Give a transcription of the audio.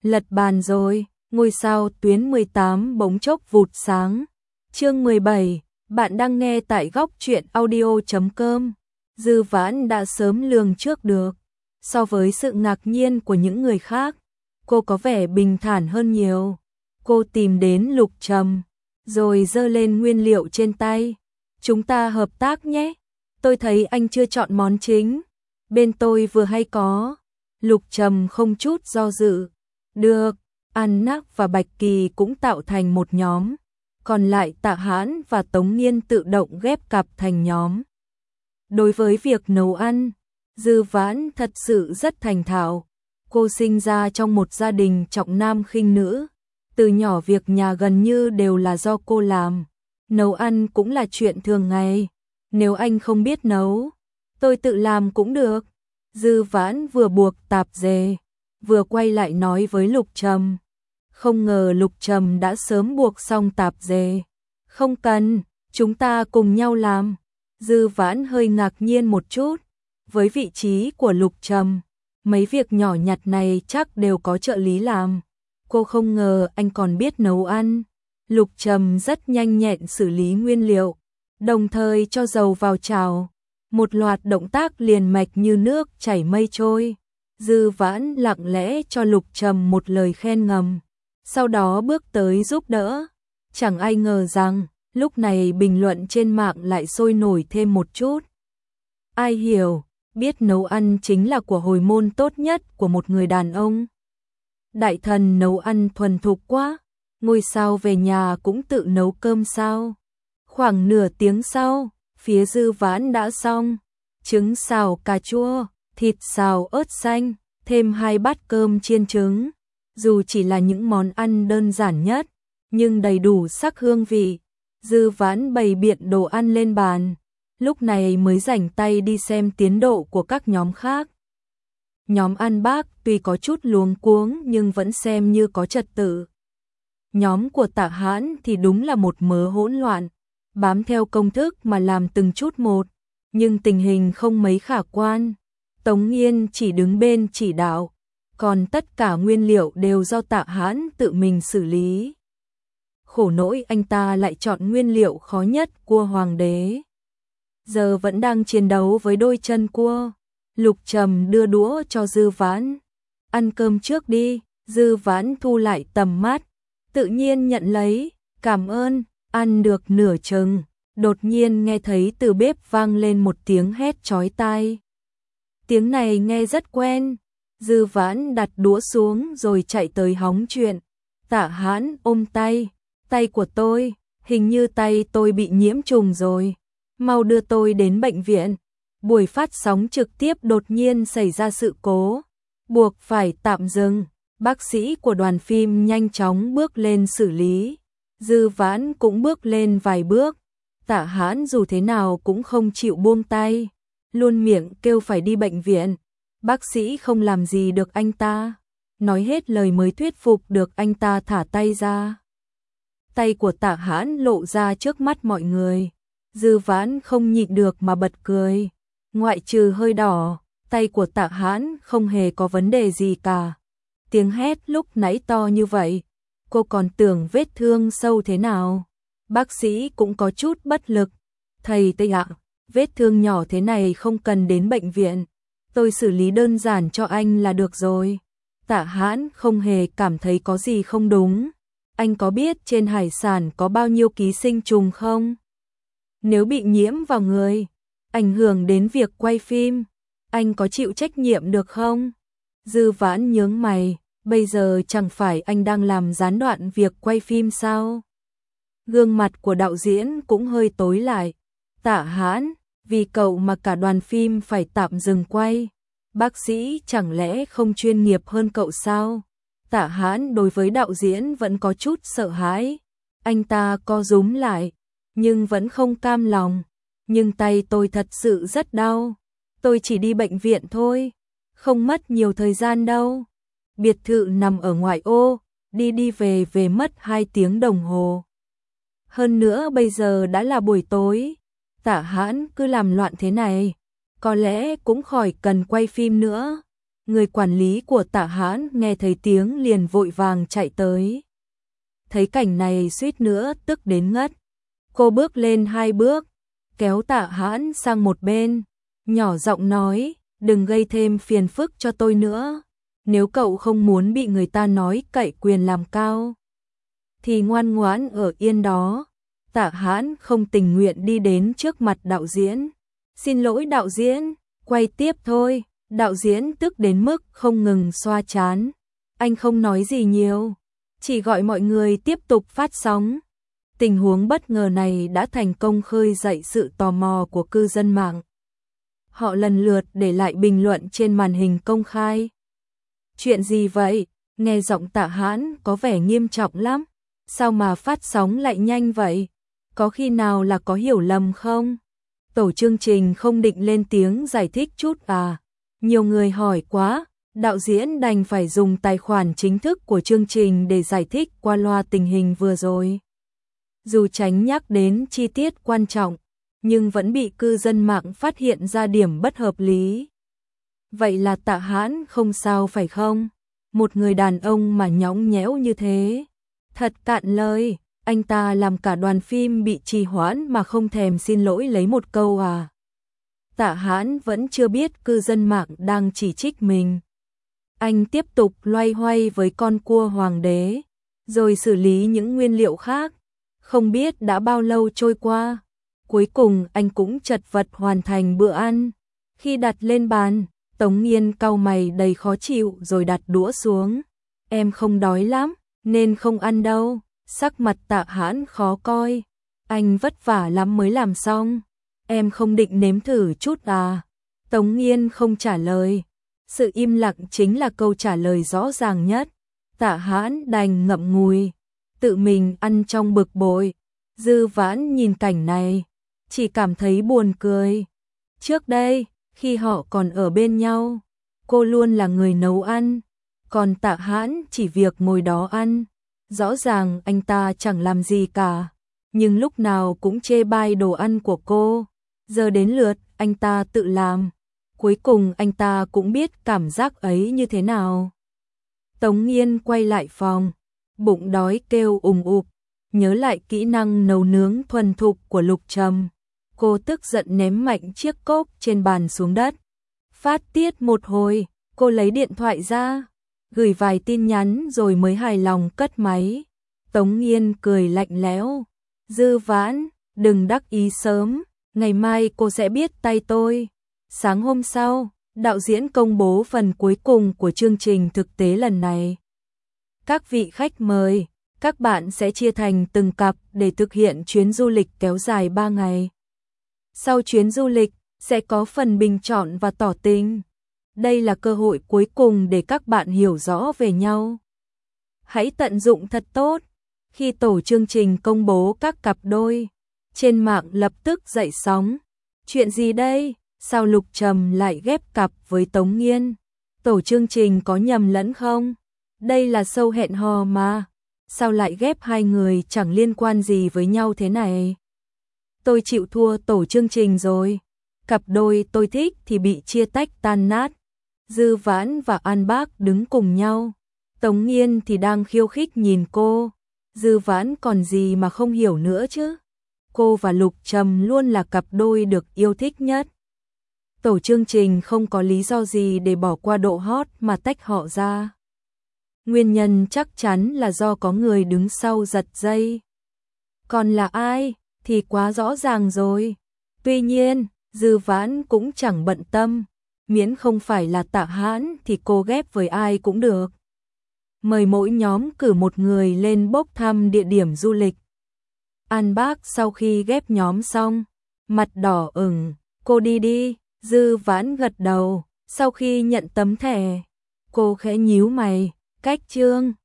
Lật bàn rồi, ngôi sao tuyến 18 bỗng chốc vụt sáng. Chương 17, bạn đang nghe tại góc truyện audio.com. Dư Vãn đã sớm lường trước được. So với sự ngạc nhiên của những người khác, cô có vẻ bình thản hơn nhiều. Cô tìm đến Lục Trầm, rồi giơ lên nguyên liệu trên tay. Chúng ta hợp tác nhé. Tôi thấy anh chưa chọn món chính. Bên tôi vừa hay có. Lục Trầm không chút do dự. Được, An Nắc và Bạch Kỳ cũng tạo thành một nhóm. Còn lại Tạ Hãn và Tống Nghiên tự động ghép cặp thành nhóm. Đối với việc nấu ăn, Dư Vãn thật sự rất thành thạo. Cô sinh ra trong một gia đình trọng nam khinh nữ. Từ nhỏ việc nhà gần như đều là do cô làm. Nấu ăn cũng là chuyện thường ngày. Nếu anh không biết nấu, tôi tự làm cũng được. Dư Vãn vừa buộc tạp dề, vừa quay lại nói với Lục Trầm. Không ngờ Lục Trầm đã sớm buộc xong tạp dề. Không cần, chúng ta cùng nhau làm. Dư Vãn hơi ngạc nhiên một chút. Với vị trí của Lục Trầm, mấy việc nhỏ nhặt này chắc đều có trợ lý làm. Cô không ngờ anh còn biết nấu ăn. Lục Trầm rất nhanh nhẹn xử lý nguyên liệu, đồng thời cho dầu vào chảo. Một loạt động tác liền mạch như nước chảy mây trôi. Dư Vãn lặng lẽ cho Lục Trầm một lời khen ngầm, sau đó bước tới giúp đỡ. Chẳng ai ngờ rằng, lúc này bình luận trên mạng lại sôi nổi thêm một chút. Ai hiểu, biết nấu ăn chính là của hồi môn tốt nhất của một người đàn ông. Đại thần nấu ăn thuần thục quá, ngôi sao về nhà cũng tự nấu cơm sao. Khoảng nửa tiếng sau, phía Dư Vãn đã xong. Trứng xào cà chua, thịt xào ớt xanh, thêm 2 bát cơm chiên trứng. Dù chỉ là những món ăn đơn giản nhất, nhưng đầy đủ sắc hương vị. Dư Vãn bày biện đồ ăn lên bàn, lúc này mới rảnh tay đi xem tiến độ của các nhóm khác. Nhóm An Bác tuy có chút luống cuống nhưng vẫn xem như có trật tự. Nhóm của Tạ Hãn thì đúng là một mớ hỗn loạn, bám theo công thức mà làm từng chút một, nhưng tình hình không mấy khả quan. Tống Nghiên chỉ đứng bên chỉ đạo, còn tất cả nguyên liệu đều do Tạ Hãn tự mình xử lý. Khổ nỗi anh ta lại chọn nguyên liệu khó nhất, cua hoàng đế. Giờ vẫn đang chiến đấu với đôi chân cua. Lục Trầm đưa đũa cho Dư Vãn. Ăn cơm trước đi. Dư Vãn thu lại tầm mắt, tự nhiên nhận lấy. Cảm ơn. Ăn được nửa chừng, đột nhiên nghe thấy từ bếp vang lên một tiếng hét chói tai. Tiếng này nghe rất quen. Dư Vãn đặt đũa xuống rồi chạy tới hóng chuyện. Tạ Hãn ôm tay. Tay của tôi, hình như tay tôi bị nhiễm trùng rồi. Mau đưa tôi đến bệnh viện. Buổi phát sóng trực tiếp đột nhiên xảy ra sự cố, buộc phải tạm dừng. Bác sĩ của đoàn phim nhanh chóng bước lên xử lý. Dư Vãn cũng bước lên vài bước. Tạ Hãn dù thế nào cũng không chịu buông tay, luôn miệng kêu phải đi bệnh viện. Bác sĩ không làm gì được anh ta, nói hết lời mới thuyết phục được anh ta thả tay ra. Tay của Tạ Hãn lộ ra trước mắt mọi người. Dư Vãn không nhịn được mà bật cười. Ngoại trừ hơi đỏ, tay của Tạ Hãn không hề có vấn đề gì cả. Tiếng hét lúc nãy to như vậy, cô còn tưởng vết thương sâu thế nào. Bác sĩ cũng có chút bất lực. Thầy Tây ạ, vết thương nhỏ thế này không cần đến bệnh viện. Tôi xử lý đơn giản cho anh là được rồi. Tạ Hãn không hề cảm thấy có gì không đúng. Anh có biết trên hải sản có bao nhiêu ký sinh trùng không? Nếu bị nhiễm vào người, ảnh hưởng đến việc quay phim, anh có chịu trách nhiệm được không? Dư Vãn nhướng mày, bây giờ chẳng phải anh đang làm gián đoạn việc quay phim sao? Gương mặt của đạo diễn cũng hơi tối lại. Tạ Hãn, vì cậu mà cả đoàn phim phải tạm dừng quay. Bác sĩ chẳng lẽ không chuyên nghiệp hơn cậu sao? Tạ Hãn đối với đạo diễn vẫn có chút sợ hãi. Anh ta co rúm lại, nhưng vẫn không cam lòng. Nhưng tay tôi thật sự rất đau. Tôi chỉ đi bệnh viện thôi, không mất nhiều thời gian đâu. Biệt thự nằm ở ngoại ô, đi về mất 2 tiếng đồng hồ. Hơn nữa bây giờ đã là buổi tối. Tạ Hãn cứ làm loạn thế này, có lẽ cũng khỏi cần quay phim nữa. Người quản lý của Tạ Hãn nghe thấy tiếng liền vội vàng chạy tới. Thấy cảnh này suýt nữa tức đến ngất. Cô bước lên 2 bước, kéo Tạ Hãn sang một bên, nhỏ giọng nói, đừng gây thêm phiền phức cho tôi nữa. Nếu cậu không muốn bị người ta nói cậy quyền làm cao, thì ngoan ngoãn ở yên đó. Tạ Hãn không tình nguyện đi đến trước mặt đạo diễn. Xin lỗi đạo diễn, quay tiếp thôi. Đạo diễn tức đến mức không ngừng xoa trán. Anh không nói gì nhiều, chỉ gọi mọi người tiếp tục phát sóng. Tình huống bất ngờ này đã thành công khơi dậy sự tò mò của cư dân mạng. Họ lần lượt để lại bình luận trên màn hình công khai. Chuyện gì vậy? Nghe giọng Tạ Hãn có vẻ nghiêm trọng lắm. Sao mà phát sóng lại nhanh vậy? Có khi nào là có hiểu lầm không? Tổ chương trình không định lên tiếng giải thích chút à? Nhiều người hỏi quá, đạo diễn đành phải dùng tài khoản chính thức của chương trình để giải thích qua loa tình hình vừa rồi. Dù tránh nhắc đến chi tiết quan trọng, nhưng vẫn bị cư dân mạng phát hiện ra điểm bất hợp lý. Vậy là Tạ Hãn không sao phải không? Một người đàn ông mà nhõng nhẽo như thế. Thật cạn lời, anh ta làm cả đoàn phim bị trì hoãn mà không thèm xin lỗi lấy một câu à? Tạ Hãn vẫn chưa biết cư dân mạng đang chỉ trích mình. Anh tiếp tục loay hoay với con cua hoàng đế, rồi xử lý những nguyên liệu khác. Không biết đã bao lâu trôi qua, cuối cùng anh cũng chật vật hoàn thành bữa ăn. Khi đặt lên bàn, Tống Nghiên cau mày đầy khó chịu rồi đặt đũa xuống. Em không đói lắm, nên không ăn đâu. Sắc mặt Tạ Hãn khó coi. Anh vất vả lắm mới làm xong. Em không định nếm thử chút à? Tống Nghiên không trả lời. Sự im lặng chính là câu trả lời rõ ràng nhất. Tạ Hãn đành ngậm ngùi, tự mình ăn trong bực bội. Dư Vãn nhìn cảnh này, chỉ cảm thấy buồn cười. Trước đây, khi họ còn ở bên nhau, cô luôn là người nấu ăn, còn Tạ Hãn chỉ việc ngồi đó ăn. Rõ ràng anh ta chẳng làm gì cả, nhưng lúc nào cũng chê bai đồ ăn của cô. Giờ đến lượt anh ta tự làm, cuối cùng anh ta cũng biết cảm giác ấy như thế nào. Tống Nghiên quay lại phòng, bụng đói kêu ùng ục, nhớ lại kỹ năng nấu nướng thuần thục của Lục Trầm. Cô tức giận ném mạnh chiếc cốc trên bàn xuống đất. Phát tiết một hồi, cô lấy điện thoại ra, gửi vài tin nhắn rồi mới hài lòng cất máy. Tống Nghiên cười lạnh lẽo. Dư Vãn, đừng đắc ý sớm, ngày mai cô sẽ biết tay tôi. Sáng hôm sau, đạo diễn công bố phần cuối cùng của chương trình thực tế lần này. Các vị khách mời, các bạn sẽ chia thành từng cặp để thực hiện chuyến du lịch kéo dài 3 ngày. Sau chuyến du lịch, sẽ có phần bình chọn và tỏ tình. Đây là cơ hội cuối cùng để các bạn hiểu rõ về nhau. Hãy tận dụng thật tốt. Khi tổ chương trình công bố các cặp đôi, trên mạng lập tức dậy sóng. Chuyện gì đây? Sao Lục Trầm lại ghép cặp với Tống Nghiên? Tổ chương trình có nhầm lẫn không? Đây là show hẹn hò mà. Sao lại ghép hai người chẳng liên quan gì với nhau thế này? Tôi chịu thua tổ chương trình rồi. Cặp đôi tôi thích thì bị chia tách tan nát. Dư Vãn và An Bác đứng cùng nhau. Tống Nghiên thì đang khiêu khích nhìn cô. Dư Vãn còn gì mà không hiểu nữa chứ? Cô và Lục Trầm luôn là cặp đôi được yêu thích nhất. Tổ chương trình không có lý do gì để bỏ qua độ hot mà tách họ ra. Nguyên nhân chắc chắn là do có người đứng sau giật dây. Còn là ai thì quá rõ ràng rồi. Tuy nhiên, Dư Vãn cũng chẳng bận tâm, miễn không phải là Tạ Hãn thì cô ghép với ai cũng được. Mời mỗi nhóm cử một người lên bốc thăm địa điểm du lịch. An Bác sau khi ghép nhóm xong, mặt đỏ ửng, cô đi đi. Dư Vãn gật đầu, sau khi nhận tấm thẻ, cô khẽ nhíu mày, cách chương.